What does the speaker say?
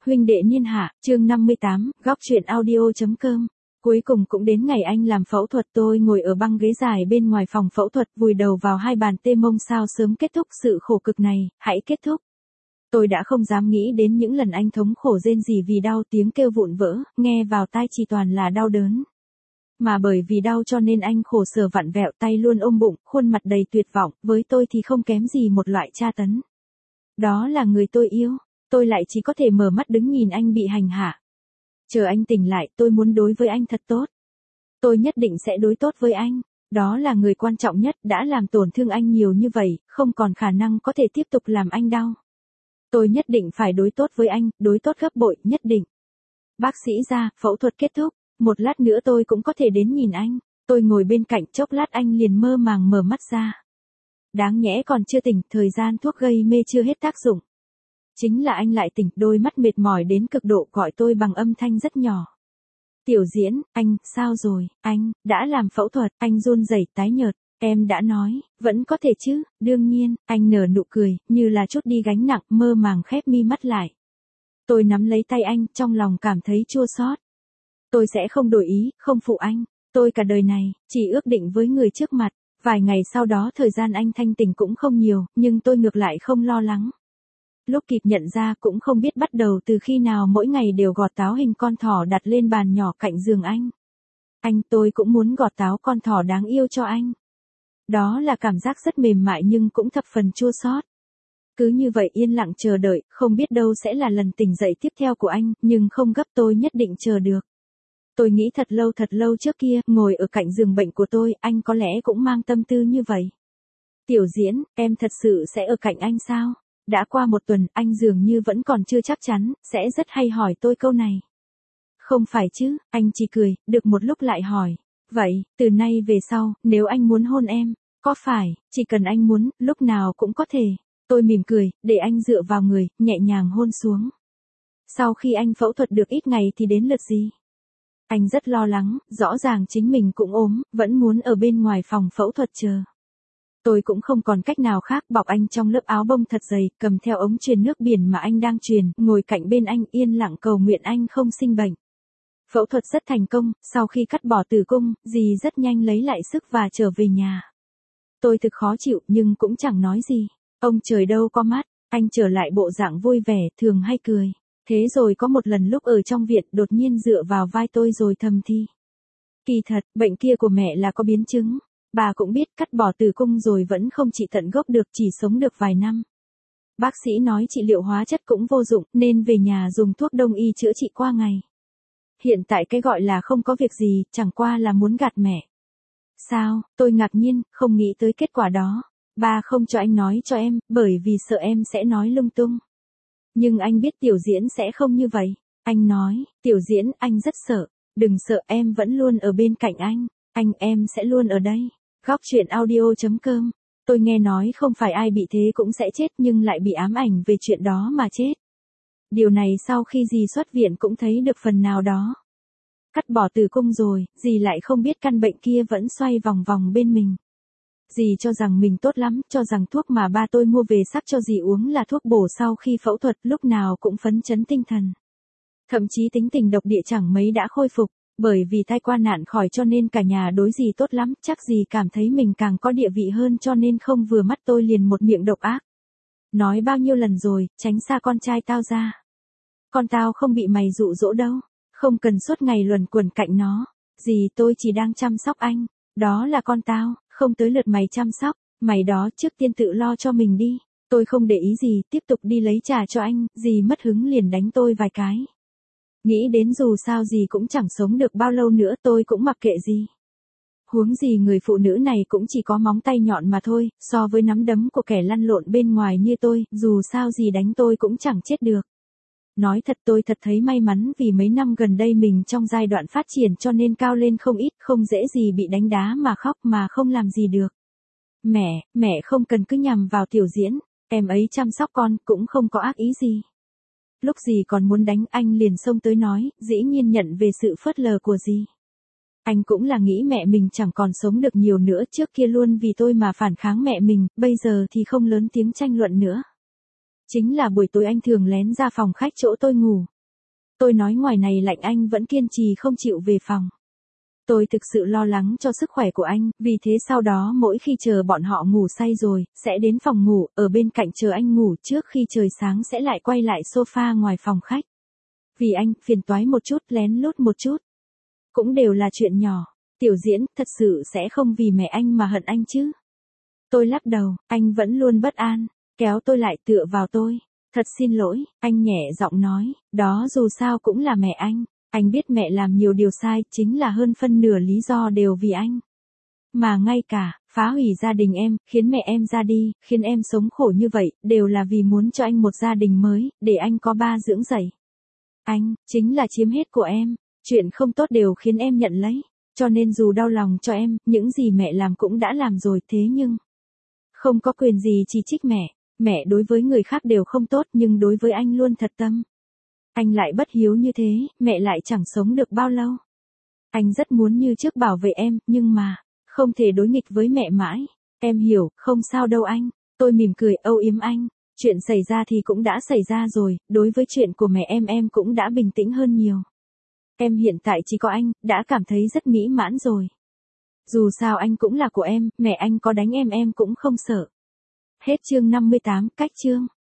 Huynh đệ niên hạ, chương 58, góc chuyện audio.com. Cuối cùng cũng đến ngày anh làm phẫu thuật, tôi ngồi ở băng ghế dài bên ngoài phòng phẫu thuật vùi đầu vào hai bàn tê mông. Sao sớm kết thúc sự khổ cực này, hãy kết thúc. Tôi đã không dám nghĩ đến những lần anh thống khổ rên rỉ vì đau, tiếng kêu vụn vỡ, nghe vào tai chỉ toàn là đau đớn. Mà bởi vì đau cho nên anh khổ sở vặn vẹo, tay luôn ôm bụng, khuôn mặt đầy tuyệt vọng, với tôi thì không kém gì một loại tra tấn. Đó là người tôi yêu, tôi lại chỉ có thể mở mắt đứng nhìn anh bị hành hạ. Chờ anh tỉnh lại, tôi muốn đối với anh thật tốt. Tôi nhất định sẽ đối tốt với anh, đó là người quan trọng nhất, đã làm tổn thương anh nhiều như vậy, không còn khả năng có thể tiếp tục làm anh đau. Tôi nhất định phải đối tốt với anh, đối tốt gấp bội, nhất định. Bác sĩ ra, phẫu thuật kết thúc, một lát nữa tôi cũng có thể đến nhìn anh. Tôi ngồi bên cạnh, chốc lát anh liền mơ màng mở mắt ra. Đáng nhẽ còn chưa tỉnh, thời gian thuốc gây mê chưa hết tác dụng. Chính là anh lại tỉnh, đôi mắt mệt mỏi đến cực độ, gọi tôi bằng âm thanh rất nhỏ. Tiểu Diễn, anh, sao rồi, anh, đã làm phẫu thuật, anh run rẩy tái nhợt. Em đã nói, vẫn có thể chứ, đương nhiên, anh nở nụ cười, như là chút đi gánh nặng, mơ màng khép mi mắt lại. Tôi nắm lấy tay anh, trong lòng cảm thấy chua xót. Tôi sẽ không đổi ý, không phụ anh. Tôi cả đời này, chỉ ước định với người trước mặt. Vài ngày sau đó thời gian anh thanh tỉnh cũng không nhiều, nhưng tôi ngược lại không lo lắng. Lúc kịp nhận ra cũng không biết bắt đầu từ khi nào mỗi ngày đều gọt táo hình con thỏ đặt lên bàn nhỏ cạnh giường anh. Tôi cũng muốn gọt táo con thỏ đáng yêu cho anh. Đó là cảm giác rất mềm mại nhưng cũng thập phần chua xót. Cứ như vậy yên lặng chờ đợi, không biết đâu sẽ là lần tỉnh dậy tiếp theo của anh, nhưng không gấp, tôi nhất định chờ được. Tôi nghĩ thật lâu trước kia, ngồi ở cạnh giường bệnh của tôi, anh có lẽ cũng mang tâm tư như vậy. Tiểu Diễn, em thật sự sẽ ở cạnh anh sao? Đã qua một tuần, anh dường như vẫn còn chưa chắc chắn, sẽ rất hay hỏi tôi câu này. Không phải chứ, anh chỉ cười, được một lúc lại hỏi. Vậy, từ nay về sau, nếu anh muốn hôn em, có phải, chỉ cần anh muốn, lúc nào cũng có thể. Tôi mỉm cười, để anh dựa vào người, nhẹ nhàng hôn xuống. Sau khi anh phẫu thuật được ít ngày thì đến lượt gì? Anh rất lo lắng, rõ ràng chính mình cũng ốm, vẫn muốn ở bên ngoài phòng phẫu thuật chờ. Tôi cũng không còn cách nào khác, bọc anh trong lớp áo bông thật dày, cầm theo ống truyền nước biển mà anh đang truyền, ngồi cạnh bên anh yên lặng cầu nguyện anh không sinh bệnh. Phẫu thuật rất thành công, sau khi cắt bỏ tử cung, dì rất nhanh lấy lại sức và trở về nhà. Tôi thực khó chịu nhưng cũng chẳng nói gì. Ông trời đâu có mắt, anh trở lại bộ dạng vui vẻ, thường hay cười. Thế rồi có một lần lúc ở trong viện đột nhiên dựa vào vai tôi rồi thầm thì. Kỳ thật, bệnh kia của mẹ là có biến chứng. Bà cũng biết cắt bỏ tử cung rồi vẫn không trị tận gốc được, chỉ sống được vài năm. Bác sĩ nói trị liệu hóa chất cũng vô dụng nên về nhà dùng thuốc đông y chữa trị qua ngày. Hiện tại cái gọi là không có việc gì, chẳng qua là muốn gạt mẹ. Sao, tôi ngạc nhiên, không nghĩ tới kết quả đó. Ba không cho anh nói cho em, bởi vì sợ em sẽ nói lung tung. Nhưng anh biết Tiểu Diễn sẽ không như vậy. Anh nói, Tiểu Diễn, anh rất sợ. Đừng sợ, em vẫn luôn ở bên cạnh anh. Em sẽ luôn ở đây. Góc chuyện audio.com. Tôi nghe nói không phải ai bị thế cũng sẽ chết nhưng lại bị ám ảnh về chuyện đó mà chết. Điều này sau khi dì xuất viện cũng thấy được phần nào đó. Cắt bỏ tử cung rồi, dì lại không biết căn bệnh kia vẫn xoay vòng vòng bên mình. Dì cho rằng mình tốt lắm, cho rằng thuốc mà ba tôi mua về sắc cho dì uống là thuốc bổ sau khi phẫu thuật, lúc nào cũng phấn chấn tinh thần. Thậm chí tính tình độc địa chẳng mấy đã khôi phục, bởi vì thai qua nạn khỏi cho nên cả nhà đối dì tốt lắm, chắc dì cảm thấy mình càng có địa vị hơn cho nên không vừa mắt tôi liền một miệng độc ác. Nói bao nhiêu lần rồi, tránh xa con trai tao ra. Con tao không bị mày dụ dỗ đâu, không cần suốt ngày luẩn quẩn cạnh nó. Dì tôi chỉ đang chăm sóc anh, đó là con tao. Không tới lượt mày chăm sóc, mày đó trước tiên tự lo cho mình đi. Tôi không để ý gì, tiếp tục đi lấy trà cho anh, dì mất hứng liền đánh tôi vài cái. Nghĩ đến dù sao dì cũng chẳng sống được bao lâu nữa, tôi cũng mặc kệ dì. Huống gì người phụ nữ này cũng chỉ có móng tay nhọn mà thôi, so với nắm đấm của kẻ lăn lộn bên ngoài như tôi, dù sao dì đánh tôi cũng chẳng chết được. Nói thật tôi thật thấy may mắn vì mấy năm gần đây mình trong giai đoạn phát triển cho nên cao lên không ít, không dễ gì bị đánh đá mà khóc mà không làm gì được. Mẹ không cần cứ nhằm vào Tiểu Diễn, em ấy chăm sóc con cũng không có ác ý gì. Lúc dì còn muốn đánh anh liền xông tới nói, dĩ nhiên nhận về sự phớt lờ của dì. Anh cũng là nghĩ mẹ mình chẳng còn sống được nhiều nữa, trước kia luôn vì tôi mà phản kháng mẹ mình, bây giờ thì không lớn tiếng tranh luận nữa. Chính là buổi tối anh thường lén ra phòng khách chỗ tôi ngủ, Tôi nói ngoài này lạnh anh vẫn kiên trì không chịu về phòng. Tôi thực sự lo lắng cho sức khỏe của anh, vì thế sau đó mỗi khi chờ bọn họ ngủ say rồi, sẽ đến phòng ngủ, ở bên cạnh chờ anh ngủ trước khi trời sáng sẽ lại quay lại sofa ngoài phòng khách. Vì anh, phiền toái một chút, lén lút một chút. Cũng đều là chuyện nhỏ. Tiểu Diễn, thật sự sẽ không vì mẹ anh mà hận anh chứ? Tôi lắc đầu, anh vẫn luôn bất an, kéo tôi lại tựa vào tôi. Thật xin lỗi, anh nhẹ giọng nói, đó dù sao cũng là mẹ anh. Anh biết mẹ làm nhiều điều sai, chính là hơn phân nửa lý do đều vì anh. Mà ngay cả, phá hủy gia đình em, khiến mẹ em ra đi, khiến em sống khổ như vậy, đều là vì muốn cho anh một gia đình mới, để anh có ba dưỡng dạy. Anh, chính là chiếm hết của em, chuyện không tốt đều khiến em nhận lấy. Cho nên dù đau lòng cho em, những gì mẹ làm cũng đã làm rồi, thế nhưng không có quyền gì chỉ trích mẹ. Mẹ đối với người khác đều không tốt nhưng đối với anh luôn thật tâm. Anh lại bất hiếu như thế, mẹ lại chẳng sống được bao lâu. Anh rất muốn như trước bảo vệ em, nhưng mà, không thể đối nghịch với mẹ mãi. Em hiểu, không sao đâu anh. Tôi mỉm cười âu yếm anh. Chuyện xảy ra thì cũng đã xảy ra rồi, đối với chuyện của mẹ em cũng đã bình tĩnh hơn nhiều. Em hiện tại chỉ có anh, đã cảm thấy rất mỹ mãn rồi. Dù sao anh cũng là của em, mẹ anh có đánh em cũng không sợ. Hết chương 58, cách chương.